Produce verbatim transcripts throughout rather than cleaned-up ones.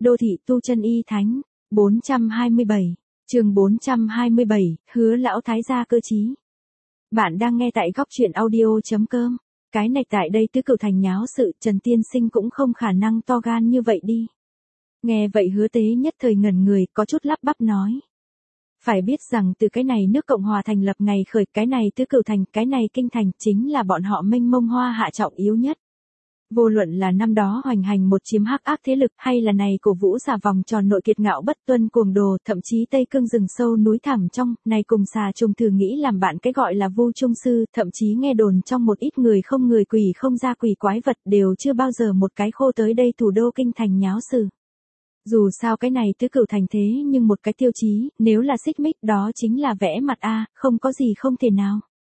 Đô thị tu chân y thánh, bốn trăm hai mươi bảy, chương bốn trăm hai mươi bảy, hứa lão thái gia cơ trí. Bạn đang nghe tại góc truyện audio.com. Cái này tại đây Tứ Cửu Thành nháo sự, Trần Tiên Sinh cũng không khả năng to gan như vậy đi. Nghe vậy Hứa Tế nhất thời ngẩn người, có chút lắp bắp nói. Phải biết rằng từ cái này nước Cộng Hòa thành lập ngày khởi, cái này Tứ Cửu Thành, cái này Kinh Thành chính là bọn họ mênh mông hoa hạ trọng yếu nhất. Vô luận là năm đó hoành hành một chiếm hắc ác thế lực hay là này cổ vũ xà vòng tròn nội kiệt ngạo bất tuân cuồng đồ, thậm chí Tây Cương rừng sâu núi thẳm trong, này cùng xà trùng thử nghĩ làm bạn cái gọi là Vu Trung Sư, thậm chí nghe đồn trong một ít người không người quỷ không ra quỷ quái vật đều chưa bao giờ một cái khô tới đây thủ đô Kinh Thành nháo sự. Dù sao cái này Tứ Cửu Thành thế nhưng một cái tiêu chí, nếu là xích mích đó chính là vẽ mặt a, không có gì không thể nào.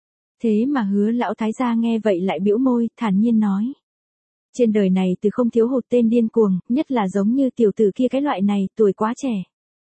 Thế mà Hứa lão thái gia nghe vậy lại bĩu môi, thản nhiên nói. Trên đời này từ không thiếu hụt tên điên cuồng, nhất là giống như tiểu tử kia cái loại này, tuổi quá trẻ.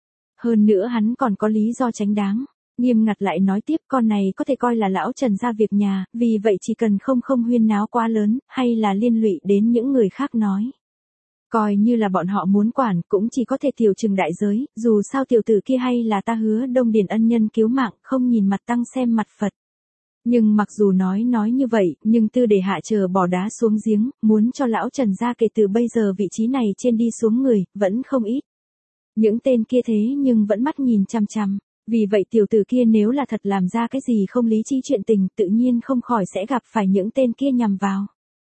Hơn nữa hắn còn có lý do tránh đáng. Nghiêm ngặt lại nói tiếp, con này có thể coi là lão Trần gia việc nhà, vì vậy chỉ cần không không huyên náo quá lớn, hay là liên lụy đến những người khác nói. Coi như là bọn họ muốn quản, cũng chỉ có thể tiểu trừng đại giới, dù sao tiểu tử kia hay là ta Hứa Đông Điền ân nhân cứu mạng, không nhìn mặt tăng xem mặt Phật. Nhưng mặc dù nói nói như vậy, nhưng tư để hạ chờ bỏ đá xuống giếng, muốn cho lão Trần gia kể từ bây giờ vị trí này trên đi xuống người, vẫn không ít. Những tên kia thế nhưng vẫn mắt nhìn chăm chăm, vì vậy tiểu tử kia nếu là thật làm ra cái gì không lý chi chuyện tình, tự nhiên không khỏi sẽ gặp phải những tên kia nhằm vào.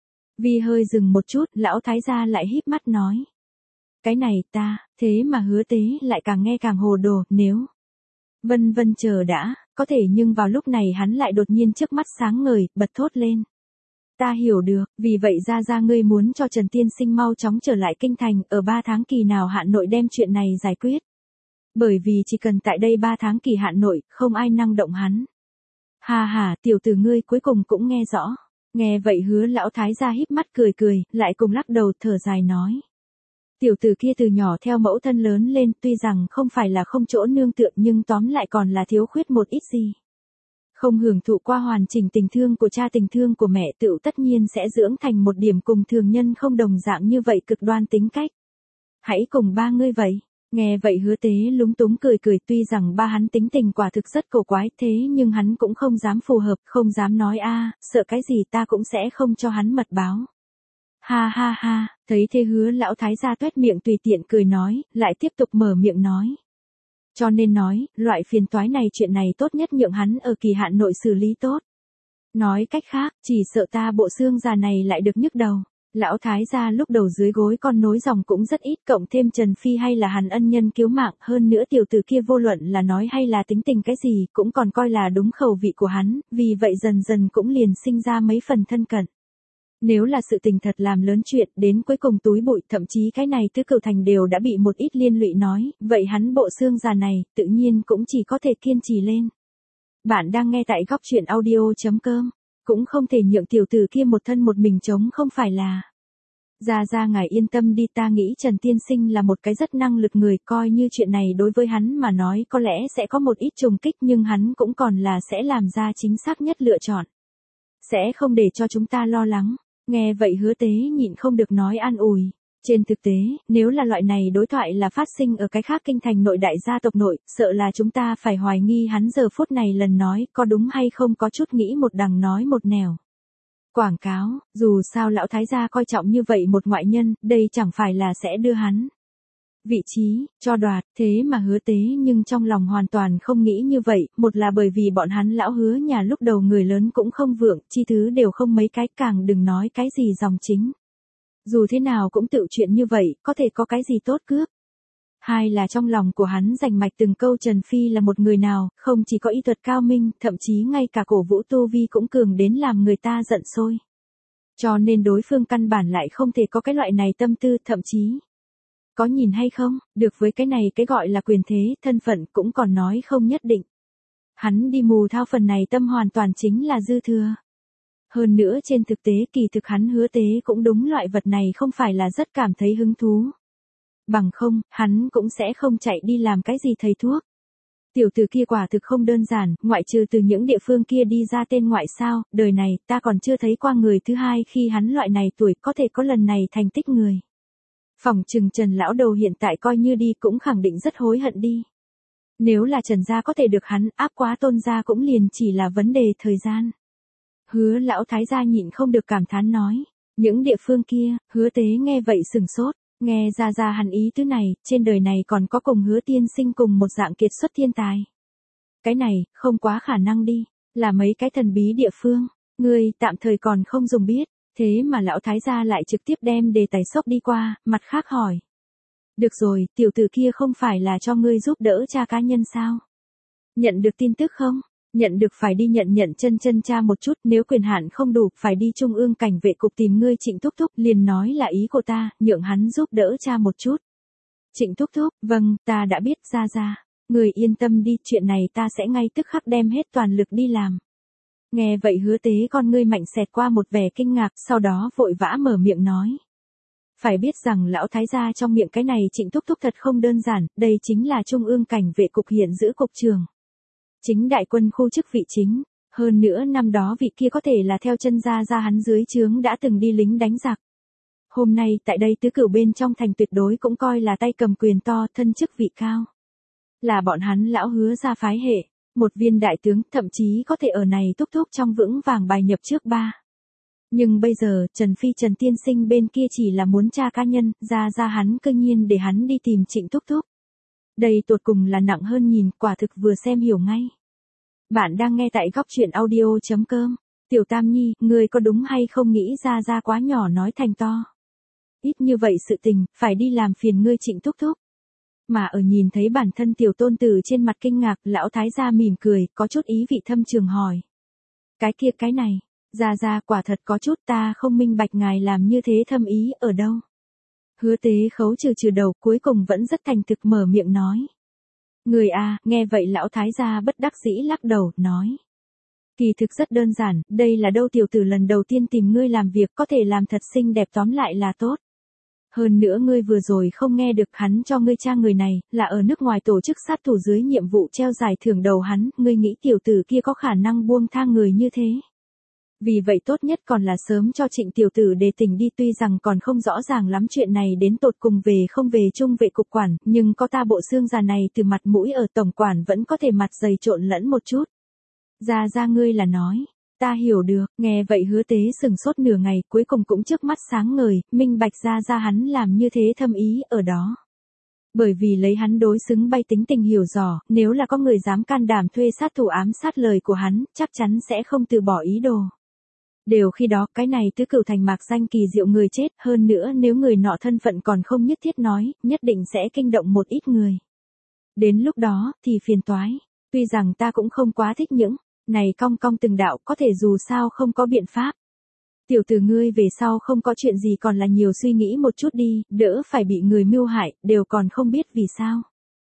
Vì hơi dừng một chút, lão thái gia lại híp mắt nói. Cái này ta, thế mà Hứa Tế lại càng nghe càng hồ đồ, nếu... Vân vân chờ đã, có thể nhưng vào lúc này hắn lại đột nhiên trước mắt sáng ngời, bật thốt lên. Ta hiểu được, vì vậy ra ra ngươi muốn cho Trần Tiên Sinh mau chóng trở lại Kinh Thành, ở ba tháng kỳ nào hạn nội đem chuyện này giải quyết. Bởi vì chỉ cần tại đây ba tháng kỳ hạn nội, không ai năng động hắn. Hà hà, tiểu tử ngươi cuối cùng cũng nghe rõ. Nghe vậy Hứa lão thái gia híp mắt cười cười, lại cùng lắc đầu thở dài nói. Tiểu tử kia từ nhỏ theo mẫu thân lớn lên, tuy rằng không phải là không chỗ nương tựa nhưng tóm lại còn là thiếu khuyết một ít gì. Không hưởng thụ qua hoàn chỉnh tình thương của cha tình thương của mẹ tựu tất nhiên sẽ dưỡng thành một điểm cùng thường nhân không đồng dạng như vậy cực đoan tính cách. Hãy cùng ba ngươi vậy. Nghe vậy Hứa Tế lúng túng cười cười, tuy rằng ba hắn tính tình quả thực rất cổ quái thế nhưng hắn cũng không dám phù hợp, không dám nói a, sợ cái gì ta cũng sẽ không cho hắn mật báo. Ha ha ha, thấy thế Hứa lão thái gia tuét miệng tùy tiện cười nói, lại tiếp tục mở miệng nói. Cho nên nói, loại phiền toái này chuyện này tốt nhất nhượng hắn ở kỳ hạn nội xử lý tốt. Nói cách khác, chỉ sợ ta bộ xương già này lại được nhức đầu. Lão thái gia lúc đầu dưới gối con nối dòng cũng rất ít, cộng thêm Trần Phi hay là hắn ân nhân cứu mạng, hơn nữa tiểu tử kia vô luận là nói hay là tính tình cái gì, cũng còn coi là đúng khẩu vị của hắn, vì vậy dần dần cũng liền sinh ra mấy phần thân cận. Nếu là sự tình thật làm lớn chuyện, đến cuối cùng túi bụi, thậm chí cái này Tứ Cửu Thành đều đã bị một ít liên lụy nói, vậy hắn bộ xương già này, tự nhiên cũng chỉ có thể kiên trì lên. Bạn đang nghe tại góc truyện audio.com, cũng không thể nhượng tiểu tử kia một thân một mình chống không phải là. Ra ra ngài yên tâm đi, ta nghĩ Trần Tiên Sinh là một cái rất năng lực người, coi như chuyện này đối với hắn mà nói có lẽ sẽ có một ít trùng kích nhưng hắn cũng còn là sẽ làm ra chính xác nhất lựa chọn. Sẽ không để cho chúng ta lo lắng. Nghe vậy Hứa Tế nhịn không được nói an ủi. Trên thực tế, nếu là loại này đối thoại là phát sinh ở cái khác Kinh Thành nội đại gia tộc nội, sợ là chúng ta phải hoài nghi hắn giờ phút này lần nói có đúng hay không, có chút nghĩ một đằng nói một nẻo. Quảng cáo, dù sao lão thái gia coi trọng như vậy một ngoại nhân, đây chẳng phải là sẽ đưa hắn vị trí cho đoạt, thế mà Hứa Tế nhưng trong lòng hoàn toàn không nghĩ như vậy, một là bởi vì bọn hắn lão Hứa nhà lúc đầu người lớn cũng không vượng, chi thứ đều không mấy cái, càng đừng nói cái gì dòng chính. Dù thế nào cũng tự chuyện như vậy, có thể có cái gì tốt cướp. Hai là trong lòng của hắn rành mạch từng câu Trần Phi là một người nào, không chỉ có y thuật cao minh, thậm chí ngay cả cổ vũ tu vi cũng cường đến làm người ta giận sôi. Cho nên đối phương căn bản lại không thể có cái loại này tâm tư, thậm chí có nhìn hay không, được với cái này cái gọi là quyền thế, thân phận cũng còn nói không nhất định. Hắn đi mù thao phần này tâm hoàn toàn chính là dư thừa. Hơn nữa trên thực tế kỳ thực hắn Hứa Tế cũng đúng loại vật này không phải là rất cảm thấy hứng thú. Bằng không, hắn cũng sẽ không chạy đi làm cái gì thầy thuốc. Tiểu tử kia quả thực không đơn giản, ngoại trừ từ những địa phương kia đi ra tên ngoại sao, đời này ta còn chưa thấy qua người thứ hai khi hắn loại này tuổi có thể có lần này thành tích người. Phỏng chừng Trần lão đầu hiện tại coi như đi cũng khẳng định rất hối hận đi. Nếu là Trần gia có thể được hắn áp quá Tôn gia cũng liền chỉ là vấn đề thời gian. Hứa lão thái gia nhịn không được cảm thán nói. Những địa phương kia, Hứa Tế nghe vậy sừng sốt, nghe ra ra hắn ý tứ này, trên đời này còn có cùng Hứa tiên sinh cùng một dạng kiệt xuất thiên tài. Cái này, không quá khả năng đi, là mấy cái thần bí địa phương, ngươi tạm thời còn không dùng biết, thế mà lão thái gia lại trực tiếp đem đề tài xốc đi qua, mặt khác hỏi. Được rồi, tiểu tử kia không phải là cho ngươi giúp đỡ cha cá nhân sao? Nhận được tin tức không? Nhận được phải đi nhận nhận chân chân cha một chút, nếu quyền hạn không đủ, phải đi trung ương cảnh vệ cục tìm ngươi Trịnh thúc thúc, liền nói là ý của ta, nhượng hắn giúp đỡ cha một chút. Trịnh thúc thúc, vâng, ta đã biết ra ra. Người yên tâm đi, chuyện này ta sẽ ngay tức khắc đem hết toàn lực đi làm. Nghe vậy Hứa Tế con ngươi mạnh xẹt qua một vẻ kinh ngạc, sau đó vội vã mở miệng nói. Phải biết rằng lão thái gia trong miệng cái này Trịnh thúc thúc thật không đơn giản, đây chính là trung ương cảnh vệ cục hiện giữ cục trưởng. Chính đại quân khu chức vị chính, hơn nữa năm đó vị kia có thể là theo chân gia gia hắn dưới trướng đã từng đi lính đánh giặc. Hôm nay tại đây tứ cửu bên trong thành tuyệt đối cũng coi là tay cầm quyền to, thân chức vị cao. Là bọn hắn lão Hứa gia phái hệ, một viên đại tướng, thậm chí có thể ở này thúc thúc trong vững vàng bài nhập trước ba. Nhưng bây giờ, Trần Phi Trần tiên sinh bên kia chỉ là muốn tra cá nhân, ra ra hắn cơ nhiên để hắn đi tìm Trịnh thúc thúc. Đây tột cùng là nặng hơn nhìn, quả thực vừa xem hiểu ngay. Bạn đang nghe tại góc truyện audio.com. Tiểu Tam Nhi, ngươi có đúng hay không nghĩ ra ra quá nhỏ nói thành to. Ít như vậy sự tình, phải đi làm phiền ngươi Trịnh thúc thúc. Mà ở nhìn thấy bản thân tiểu tôn tử trên mặt kinh ngạc, lão thái gia mỉm cười, có chút ý vị thâm trường hỏi. Cái kia cái này, ra ra quả thật có chút ta không minh bạch ngài làm như thế thâm ý ở đâu. Hứa Tế khấu trừ trừ đầu cuối cùng vẫn rất thành thực mở miệng nói. Người à, nghe vậy lão thái gia bất đắc dĩ lắc đầu, nói. Kỳ thực rất đơn giản, đây là đâu tiểu tử lần đầu tiên tìm ngươi làm việc có thể làm thật xinh đẹp tóm lại là tốt. Hơn nữa ngươi vừa rồi không nghe được hắn cho ngươi cha người này, là ở nước ngoài tổ chức sát thủ dưới nhiệm vụ treo giải thưởng đầu hắn, ngươi nghĩ tiểu tử kia có khả năng buông tha người như thế. Vì vậy tốt nhất còn là sớm cho Trịnh tiểu tử đề tình đi, tuy rằng còn không rõ ràng lắm chuyện này đến tột cùng về không về trung vệ cục quản, nhưng có ta bộ xương già này từ mặt mũi ở tổng quản vẫn có thể mặt dày trộn lẫn một chút. Ra ra ngươi là nói, ta hiểu được, nghe vậy Hứa Tế sừng sốt nửa ngày, cuối cùng cũng trước mắt sáng ngời, minh bạch ra ra hắn làm như thế thâm ý ở đó. Bởi vì lấy hắn đối xứng bay tính tình hiểu rõ, nếu là có người dám can đảm thuê sát thủ ám sát lời của hắn, chắc chắn sẽ không từ bỏ ý đồ. Đều khi đó, cái này tứ cửu thành mạc danh kỳ diệu người chết, hơn nữa nếu người nọ thân phận còn không nhất thiết nói, nhất định sẽ kinh động một ít người. Đến lúc đó, thì phiền toái. Tuy rằng ta cũng không quá thích những này cong cong từng đạo, có thể dù sao không có biện pháp. Tiểu tử ngươi về sau không có chuyện gì còn là nhiều suy nghĩ một chút đi, đỡ phải bị người mưu hại, đều còn không biết vì sao.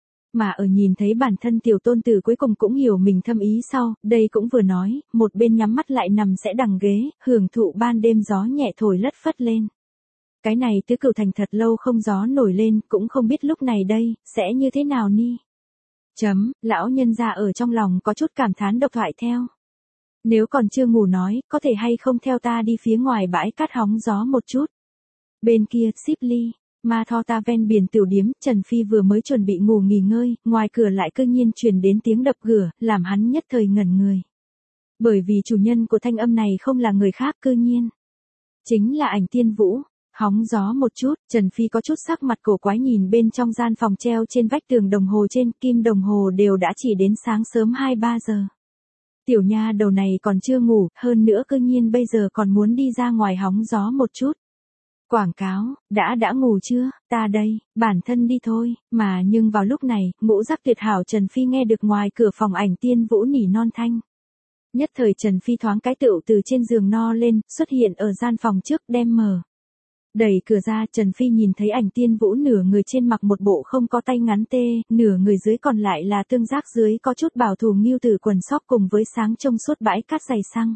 Mà ở nhìn thấy bản thân tiểu tôn tử cuối cùng cũng hiểu mình thâm ý sau, đây cũng vừa nói, một bên nhắm mắt lại nằm sẽ đằng ghế, hưởng thụ ban đêm gió nhẹ thổi lất phất lên. Cái này tứ cửu thành thật lâu không gió nổi lên, cũng không biết lúc này đây, sẽ như thế nào ni. Chấm, lão nhân gia ở trong lòng có chút cảm thán độc thoại theo. Nếu còn chưa ngủ nói, có thể hay không theo ta đi phía ngoài bãi cát hóng gió một chút. Bên kia, Ship Ly, Ma Tho ta ven biển tiểu điếm, Trần Phi vừa mới chuẩn bị ngủ nghỉ ngơi, ngoài cửa lại cư nhiên truyền đến tiếng đập cửa, làm hắn nhất thời ngẩn người. Bởi vì chủ nhân của thanh âm này không là người khác cư nhiên. Chính là Ảnh Tiên Vũ. Hóng gió một chút, Trần Phi có chút sắc mặt cổ quái nhìn bên trong gian phòng treo trên vách tường đồng hồ trên, kim đồng hồ đều đã chỉ đến sáng sớm hai ba giờ. Tiểu nha đầu này còn chưa ngủ, hơn nữa cư nhiên bây giờ còn muốn đi ra ngoài hóng gió một chút. Quảng cáo, đã đã ngủ chưa, ta đây, bản thân đi thôi, mà nhưng vào lúc này, ngũ giác tuyệt hảo Trần Phi nghe được ngoài cửa phòng Ảnh Tiên Vũ nỉ non thanh. Nhất thời Trần Phi thoáng cái tựu từ trên giường no lên, xuất hiện ở gian phòng trước đem mở. Đẩy cửa ra, Trần Phi nhìn thấy Ảnh Tiên Vũ nửa người trên mặc một bộ không có tay ngắn tê, nửa người dưới còn lại là tương giác dưới có chút bảo thủ nghiêu tử quần sóc cùng với sáng trông suốt bãi cát dày xăng.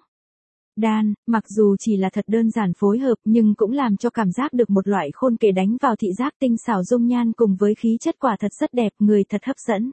Đan, mặc dù chỉ là thật đơn giản phối hợp nhưng cũng làm cho cảm giác được một loại khôn kể đánh vào thị giác tinh xảo dung nhan cùng với khí chất quả thật rất đẹp, người thật hấp dẫn.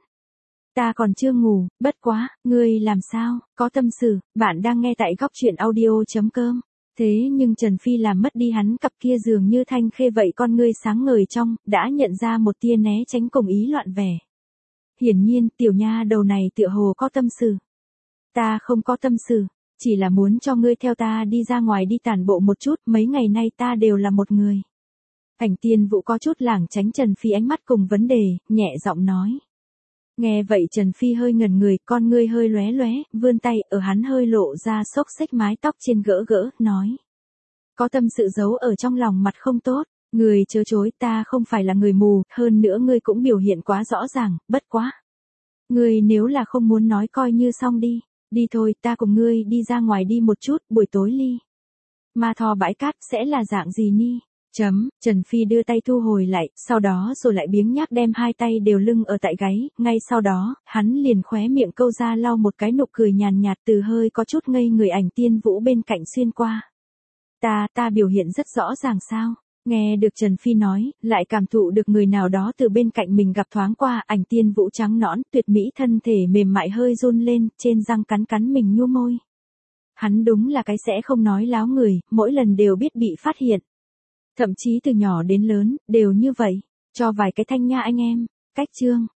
Ta còn chưa ngủ, bất quá, ngươi làm sao, có tâm sự, bạn đang nghe tại góc truyện audio.com. Thế nhưng Trần Phi làm mất đi hắn cặp kia dường như thanh khê vậy con ngươi sáng ngời trong, đã nhận ra một tia né tránh cùng ý loạn vẻ. Hiển nhiên, tiểu nha đầu này tựa hồ có tâm sự. Ta không có tâm sự, chỉ là muốn cho ngươi theo ta đi ra ngoài đi tản bộ một chút, mấy ngày nay ta đều là một người. Ảnh Tiên Vũ có chút lảng tránh Trần Phi ánh mắt cùng vấn đề, nhẹ giọng nói. Nghe vậy Trần Phi hơi ngẩn người, con ngươi hơi lóe lóe, vươn tay ở hắn hơi lộ ra xốc xếch mái tóc trên gỡ gỡ, nói. Có tâm sự giấu ở trong lòng mặt không tốt, người chớ chối, ta không phải là người mù, hơn nữa ngươi cũng biểu hiện quá rõ ràng, bất quá. Ngươi nếu là không muốn nói coi như xong đi, đi thôi, ta cùng ngươi đi ra ngoài đi một chút, buổi tối ly. Ma Thò bãi cát sẽ là dạng gì ni? Chấm, Trần Phi đưa tay thu hồi lại, sau đó rồi lại biếng nhác đem hai tay đều lưng ở tại gáy, ngay sau đó, hắn liền khóe miệng câu ra lau một cái nụ cười nhàn nhạt từ hơi có chút ngây người Ảnh Tiên Vũ bên cạnh xuyên qua. Ta, ta biểu hiện rất rõ ràng sao? Nghe được Trần Phi nói, lại cảm thụ được người nào đó từ bên cạnh mình gặp thoáng qua, Ảnh Tiên Vũ trắng nõn, tuyệt mỹ thân thể mềm mại hơi run lên, trên răng cắn cắn mình nhu môi. Hắn đúng là cái sẽ không nói láo người, mỗi lần đều biết bị phát hiện. Thậm chí từ nhỏ đến lớn, đều như vậy, cho vài cái thanh nha anh em, cách chương.